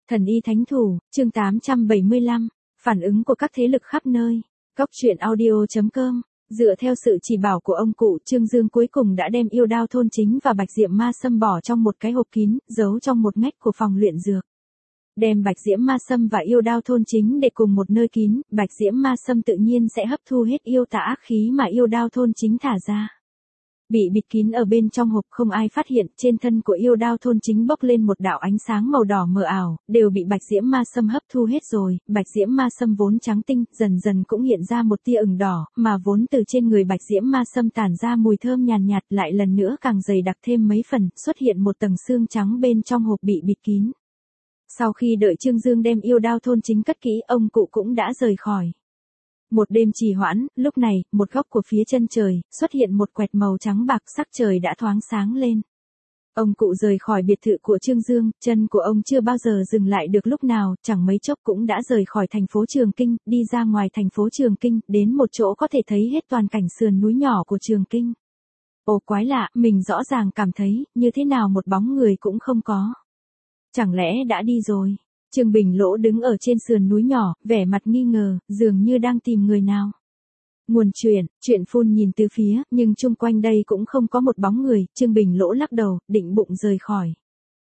Thần y thánh thủ, chương 875, phản ứng của các thế lực khắp nơi. Góc truyện audio.com. Dựa theo sự chỉ bảo của ông cụ, Trương Dương cuối cùng đã đem yêu đao thôn chính và bạch diệm ma sâm bỏ trong một cái hộp kín, giấu trong một ngách của phòng luyện dược. Đem bạch diễm ma sâm và yêu đao thôn chính để cùng một nơi kín, bạch diễm ma sâm tự nhiên sẽ hấp thu hết yêu tà ác khí mà yêu đao thôn chính thả ra. Bị bịt kín ở bên trong hộp không ai phát hiện, trên thân của yêu đao thôn chính bốc lên một đạo ánh sáng màu đỏ mờ ảo, đều bị bạch diễm ma sâm hấp thu hết rồi. Bạch diễm ma sâm vốn trắng tinh, dần dần cũng hiện ra một tia ửng đỏ, mà vốn từ trên người bạch diễm ma sâm tản ra mùi thơm nhàn nhạt, lại lần nữa càng dày đặc thêm mấy phần, xuất hiện một tầng xương trắng bên trong hộp bị bịt kín. Sau khi đợi Trương Dương đem yêu đao thôn chính cất kỹ, ông cụ cũng đã rời khỏi. Một đêm trì hoãn, lúc này, một góc của phía chân trời, xuất hiện một quẹt màu trắng bạc, sắc trời đã thoáng sáng lên. Ông cụ rời khỏi biệt thự của Trương Dương, chân của ông chưa bao giờ dừng lại được lúc nào, chẳng mấy chốc cũng đã rời khỏi thành phố Trường Kinh, đi ra ngoài thành phố Trường Kinh, đến một chỗ có thể thấy hết toàn cảnh sườn núi nhỏ của Trường Kinh. Ồ quái lạ, mình rõ ràng cảm thấy, như thế nào một bóng người cũng không có. Chẳng lẽ đã đi rồi? Trương Bình Lỗ đứng ở trên sườn núi nhỏ, vẻ mặt nghi ngờ, dường như đang tìm người nào. Nguồn chuyện phun nhìn từ phía, nhưng chung quanh đây cũng không có một bóng người, Trương Bình Lỗ lắc đầu, định bụng rời khỏi.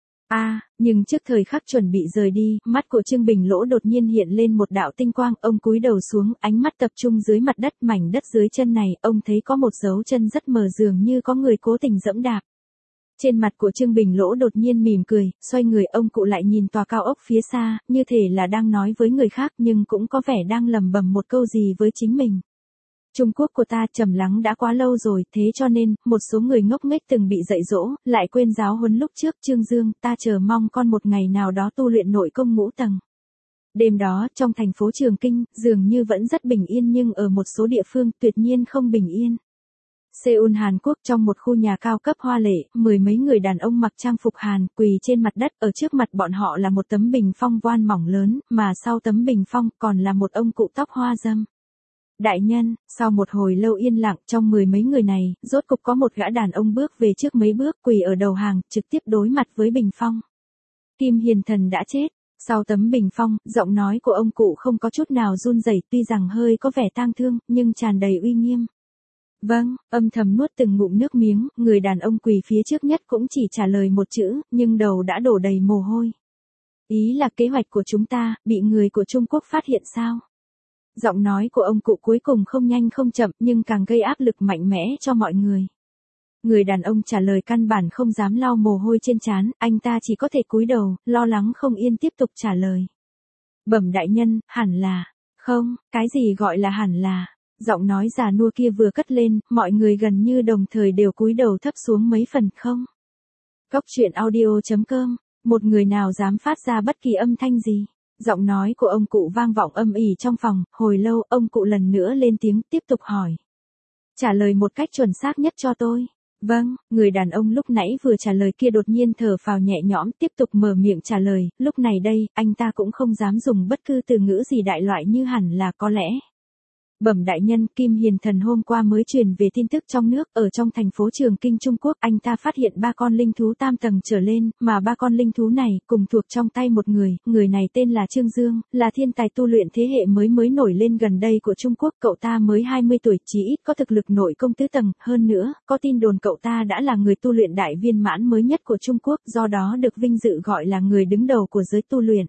Nhưng trước thời khắc chuẩn bị rời đi, mắt của Trương Bình Lỗ đột nhiên hiện lên một đạo tinh quang, ông cúi đầu xuống, ánh mắt tập trung dưới mặt đất, mảnh đất dưới chân này, ông thấy có một dấu chân rất mờ, dường như có người cố tình dẫm đạp. Trên mặt của Trương Bình Lỗ đột nhiên mỉm cười, xoay người ông cụ lại nhìn tòa cao ốc phía xa, như thể là đang nói với người khác nhưng cũng có vẻ đang lẩm bẩm một câu gì với chính mình. Trung Quốc của ta trầm lắng đã quá lâu rồi, thế cho nên, một số người ngốc nghếch từng bị dạy dỗ, lại quên giáo huấn lúc trước. Trương Dương, ta chờ mong con một ngày nào đó tu luyện nội công ngũ tầng. Đêm đó, trong thành phố Trường Kinh, dường như vẫn rất bình yên nhưng ở một số địa phương tuyệt nhiên không bình yên. Seoul Hàn Quốc, trong một khu nhà cao cấp hoa lệ, mười mấy người đàn ông mặc trang phục Hàn quỳ trên mặt đất, ở trước mặt bọn họ là một tấm bình phong voan mỏng lớn, mà sau tấm bình phong còn là một ông cụ tóc hoa râm. Đại nhân, sau một hồi lâu yên lặng, trong mười mấy người này, rốt cục có một gã đàn ông bước về trước mấy bước, quỳ ở đầu hàng, trực tiếp đối mặt với bình phong. Kim Hiền Thần đã chết. Sau tấm bình phong, giọng nói của ông cụ không có chút nào run rẩy, tuy rằng hơi có vẻ tang thương, nhưng tràn đầy uy nghiêm. Vâng, âm thầm nuốt từng ngụm nước miếng, người đàn ông quỳ phía trước nhất cũng chỉ trả lời một chữ, nhưng đầu đã đổ đầy mồ hôi. Ý là kế hoạch của chúng ta, bị người của Trung Quốc phát hiện sao? Giọng nói của ông cụ cuối cùng không nhanh không chậm, nhưng càng gây áp lực mạnh mẽ cho mọi người. Người đàn ông trả lời căn bản không dám lau mồ hôi trên trán, anh ta chỉ có thể cúi đầu, lo lắng không yên tiếp tục trả lời. Bẩm đại nhân, hẳn là, không, cái gì gọi là hẳn là. Giọng nói già nua kia vừa cất lên, mọi người gần như đồng thời đều cúi đầu thấp xuống mấy phần không. Góc truyện audio.com, một người nào dám phát ra bất kỳ âm thanh gì. Giọng nói của ông cụ vang vọng âm ỉ trong phòng, hồi lâu ông cụ lần nữa lên tiếng tiếp tục hỏi. Trả lời một cách chuẩn xác nhất cho tôi. Vâng, người đàn ông lúc nãy vừa trả lời kia đột nhiên thở phào nhẹ nhõm, tiếp tục mở miệng trả lời, lúc này đây, anh ta cũng không dám dùng bất cứ từ ngữ gì đại loại như hẳn là có lẽ. Bẩm đại nhân, Kim Hiền Thần hôm qua mới truyền về tin tức trong nước, ở trong thành phố Trường Kinh Trung Quốc, anh ta phát hiện 3 con linh thú tam tầng trở lên, mà 3 con linh thú này, cùng thuộc trong tay một người này tên là Trương Dương, là thiên tài tu luyện thế hệ mới nổi lên gần đây của Trung Quốc, cậu ta mới 20 tuổi, chỉ ít có thực lực nội công tứ tầng, hơn nữa, có tin đồn cậu ta đã là người tu luyện đại viên mãn mới nhất của Trung Quốc, do đó được vinh dự gọi là người đứng đầu của giới tu luyện.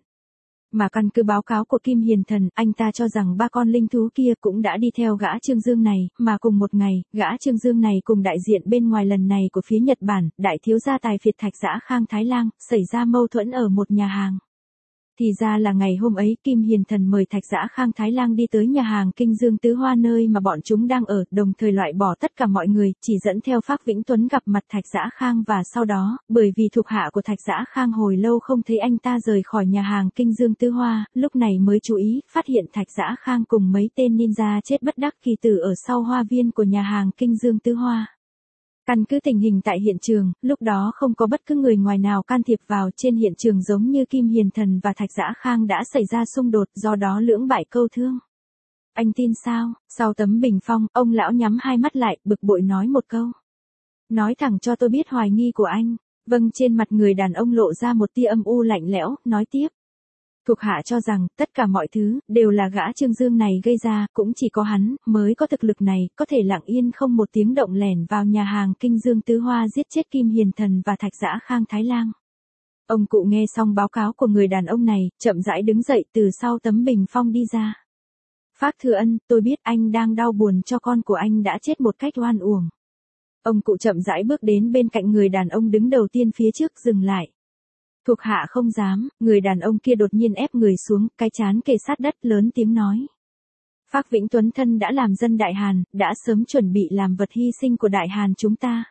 Mà căn cứ báo cáo của Kim Hiền Thần, anh ta cho rằng 3 con linh thú kia cũng đã đi theo gã Trương Dương này, mà cùng một ngày, gã Trương Dương này cùng đại diện bên ngoài lần này của phía Nhật Bản, đại thiếu gia tài phiệt Thạch Dã Khang Thái Lang, xảy ra mâu thuẫn ở một nhà hàng. Thì ra là ngày hôm ấy, Kim Hiền Thần mời Thạch Dã Khang Thái Lang đi tới nhà hàng Kinh Dương Tứ Hoa nơi mà bọn chúng đang ở, đồng thời loại bỏ tất cả mọi người, chỉ dẫn theo Phác Vĩnh Tuấn gặp mặt Thạch Dã Khang và sau đó, bởi vì thuộc hạ của Thạch Dã Khang hồi lâu không thấy anh ta rời khỏi nhà hàng Kinh Dương Tứ Hoa, lúc này mới chú ý, phát hiện Thạch Dã Khang cùng mấy tên ninja chết bất đắc kỳ tử ở sau hoa viên của nhà hàng Kinh Dương Tứ Hoa. Căn cứ tình hình tại hiện trường, lúc đó không có bất cứ người ngoài nào can thiệp vào, trên hiện trường giống như Kim Hiền Thần và Thạch Dã Khang đã xảy ra xung đột, do đó lưỡng bại câu thương. Anh tin sao? Sau tấm bình phong, ông lão nhắm hai mắt lại, bực bội nói một câu. Nói thẳng cho tôi biết hoài nghi của anh. Vâng, trên mặt người đàn ông lộ ra một tia âm u lạnh lẽo, nói tiếp. Thuộc hạ cho rằng, tất cả mọi thứ, đều là gã Trương Dương này gây ra, cũng chỉ có hắn, mới có thực lực này, có thể lặng yên không một tiếng động lẻn vào nhà hàng Kinh Dương Tứ Hoa giết chết Kim Hiền Thần và Thạch Dã Khang Thái Lang. Ông cụ nghe xong báo cáo của người đàn ông này, chậm rãi đứng dậy từ sau tấm bình phong đi ra. Phác Thừa Ân, tôi biết anh đang đau buồn cho con của anh đã chết một cách oan uổng. Ông cụ chậm rãi bước đến bên cạnh người đàn ông đứng đầu tiên phía trước, dừng lại. Thuộc hạ không dám, người đàn ông kia đột nhiên ép người xuống, cái trán kề sát đất, lớn tiếng nói. Phác Vĩnh Tuấn thân đã làm dân Đại Hàn, đã sớm chuẩn bị làm vật hy sinh của Đại Hàn chúng ta.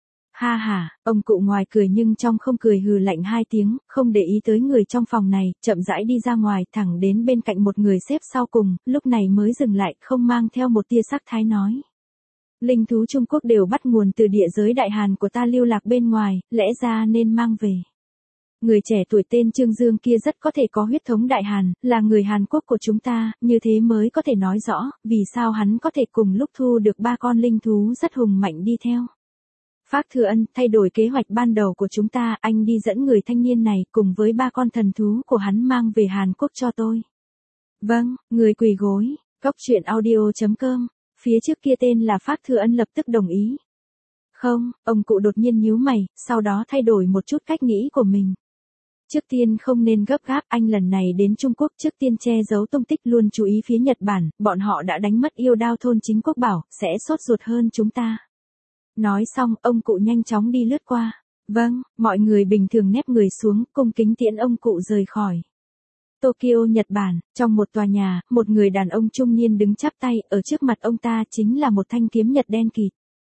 Ha ha, ông cụ ngoài cười nhưng trong không cười, hừ lạnh hai tiếng, không để ý tới người trong phòng này, chậm rãi đi ra ngoài, thẳng đến bên cạnh một người xếp sau cùng, lúc này mới dừng lại, không mang theo một tia sắc thái nói. Linh thú Trung Quốc đều bắt nguồn từ địa giới Đại Hàn của ta lưu lạc bên ngoài, lẽ ra nên mang về. Người trẻ tuổi tên Trương Dương kia rất có thể có huyết thống Đại Hàn, là người Hàn Quốc của chúng ta, như thế mới có thể nói rõ, vì sao hắn có thể cùng lúc thu được 3 con linh thú rất hùng mạnh đi theo. Phác Thừa Ân, thay đổi kế hoạch ban đầu của chúng ta, anh đi dẫn người thanh niên này cùng với 3 con thần thú của hắn mang về Hàn Quốc cho tôi. Vâng, người quỳ gối, coctruyện.audio.com, phía trước kia tên là Phác Thừa Ân lập tức đồng ý. Không, ông cụ đột nhiên nhíu mày, sau đó thay đổi một chút cách nghĩ của mình. Trước tiên không nên gấp gáp, anh lần này đến Trung Quốc trước tiên che giấu tung tích, luôn chú ý phía Nhật Bản, bọn họ đã đánh mất Yêu Đao thôn chính Quốc Bảo, sẽ sốt ruột hơn chúng ta. Nói xong, ông cụ nhanh chóng đi lướt qua. Vâng, mọi người bình thường nép người xuống, cung kính tiễn ông cụ rời khỏi. Tokyo, Nhật Bản, trong một tòa nhà, một người đàn ông trung niên đứng chắp tay, ở trước mặt ông ta chính là một thanh kiếm nhật đen kịt.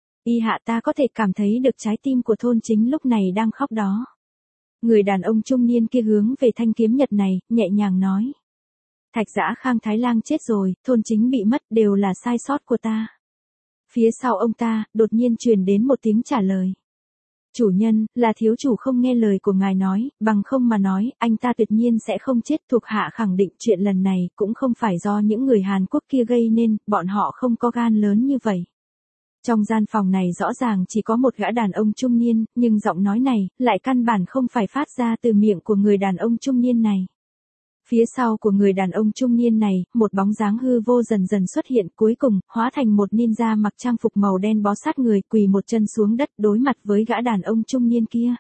Y hạ, ta có thể cảm thấy được trái tim của thôn chính lúc này đang khóc đó. Người đàn ông trung niên kia hướng về thanh kiếm nhật này, nhẹ nhàng nói. Thạch Dã Khang Thái Lang chết rồi, thôn chính bị mất, đều là sai sót của ta. Phía sau ông ta, đột nhiên truyền đến một tiếng trả lời. Chủ nhân, là thiếu chủ không nghe lời của ngài nói, bằng không mà nói, anh ta tuyệt nhiên sẽ không chết. Thuộc hạ khẳng định chuyện lần này cũng không phải do những người Hàn Quốc kia gây nên, bọn họ không có gan lớn như vậy. Trong gian phòng này rõ ràng chỉ có một gã đàn ông trung niên, nhưng giọng nói này, lại căn bản không phải phát ra từ miệng của người đàn ông trung niên này. Phía sau của người đàn ông trung niên này, một bóng dáng hư vô dần dần xuất hiện, cuối cùng, hóa thành một ninja mặc trang phục màu đen bó sát người, quỳ một chân xuống đất đối mặt với gã đàn ông trung niên kia.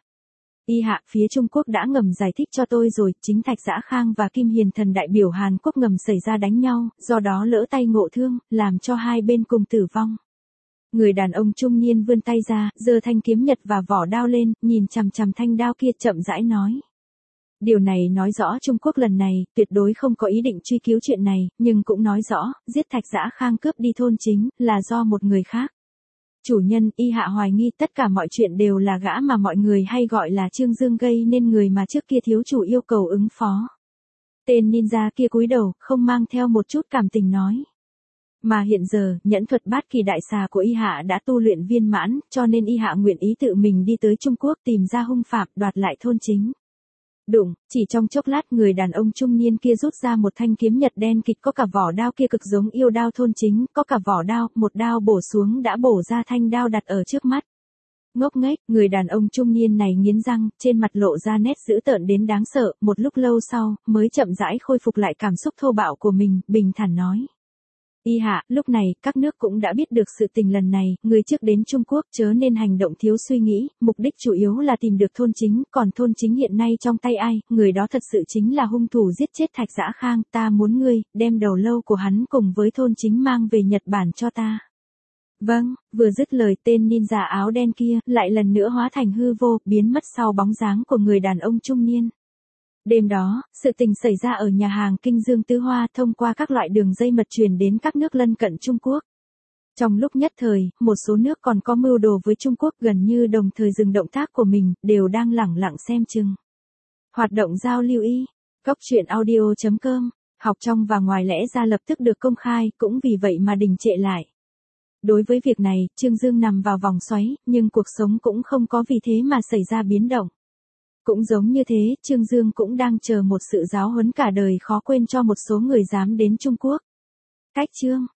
Y hạ, phía Trung Quốc đã ngầm giải thích cho tôi rồi, chính Thạch Dã Khang và Kim Hiền Thần đại biểu Hàn Quốc ngầm xảy ra đánh nhau, do đó lỡ tay ngộ thương, làm cho hai bên cùng tử vong. Người đàn ông trung niên vươn tay ra, giơ thanh kiếm nhật và vỏ đao lên, nhìn chằm chằm thanh đao kia, chậm rãi nói. Điều này nói rõ Trung Quốc lần này, tuyệt đối không có ý định truy cứu chuyện này, nhưng cũng nói rõ, giết Thạch Dã Khang cướp đi thôn chính, là do một người khác. Chủ nhân, y hạ hoài nghi tất cả mọi chuyện đều là gã mà mọi người hay gọi là Trương Dương gây nên, người mà trước kia thiếu chủ yêu cầu ứng phó. Tên ninja kia cúi đầu, không mang theo một chút cảm tình nói. Mà hiện giờ, nhẫn thuật bát kỳ đại xà của y hạ đã tu luyện viên mãn, cho nên y hạ nguyện ý tự mình đi tới Trung Quốc tìm ra hung phạm, đoạt lại thôn chính. Đụng, chỉ trong chốc lát người đàn ông trung niên kia rút ra một thanh kiếm nhật đen kịt, có cả vỏ đao kia cực giống yêu đao thôn chính, có cả vỏ đao, một đao bổ xuống đã bổ ra thanh đao đặt ở trước mắt. Ngốc nghếch, người đàn ông trung niên này nghiến răng, trên mặt lộ ra nét dữ tợn đến đáng sợ, một lúc lâu sau, mới chậm rãi khôi phục lại cảm xúc thô bạo của mình, bình thản nói. Y hạ, lúc này, các nước cũng đã biết được sự tình lần này, người trước đến Trung Quốc chớ nên hành động thiếu suy nghĩ, mục đích chủ yếu là tìm được thôn chính, còn thôn chính hiện nay trong tay ai, người đó thật sự chính là hung thủ giết chết Thạch Dã Khang, ta muốn ngươi, đem đầu lâu của hắn cùng với thôn chính mang về Nhật Bản cho ta. Vâng, vừa dứt lời tên ninja áo đen kia, lại lần nữa hóa thành hư vô, biến mất sau bóng dáng của người đàn ông trung niên. Đêm đó, sự tình xảy ra ở nhà hàng Kinh Dương Tứ Hoa thông qua các loại đường dây mật truyền đến các nước lân cận Trung Quốc. Trong lúc nhất thời, một số nước còn có mưu đồ với Trung Quốc gần như đồng thời dừng động tác của mình, đều đang lẳng lặng xem chừng. Hoạt động giao lưu y, coctruyện.audio.com, học trong và ngoài lẽ ra lập tức được công khai, cũng vì vậy mà đình trệ lại. Đối với việc này, Trương Dương nằm vào vòng xoáy, nhưng cuộc sống cũng không có vì thế mà xảy ra biến động. Cũng giống như thế, Trương Dương cũng đang chờ một sự giáo huấn cả đời khó quên cho một số người dám đến Trung Quốc. Cách chương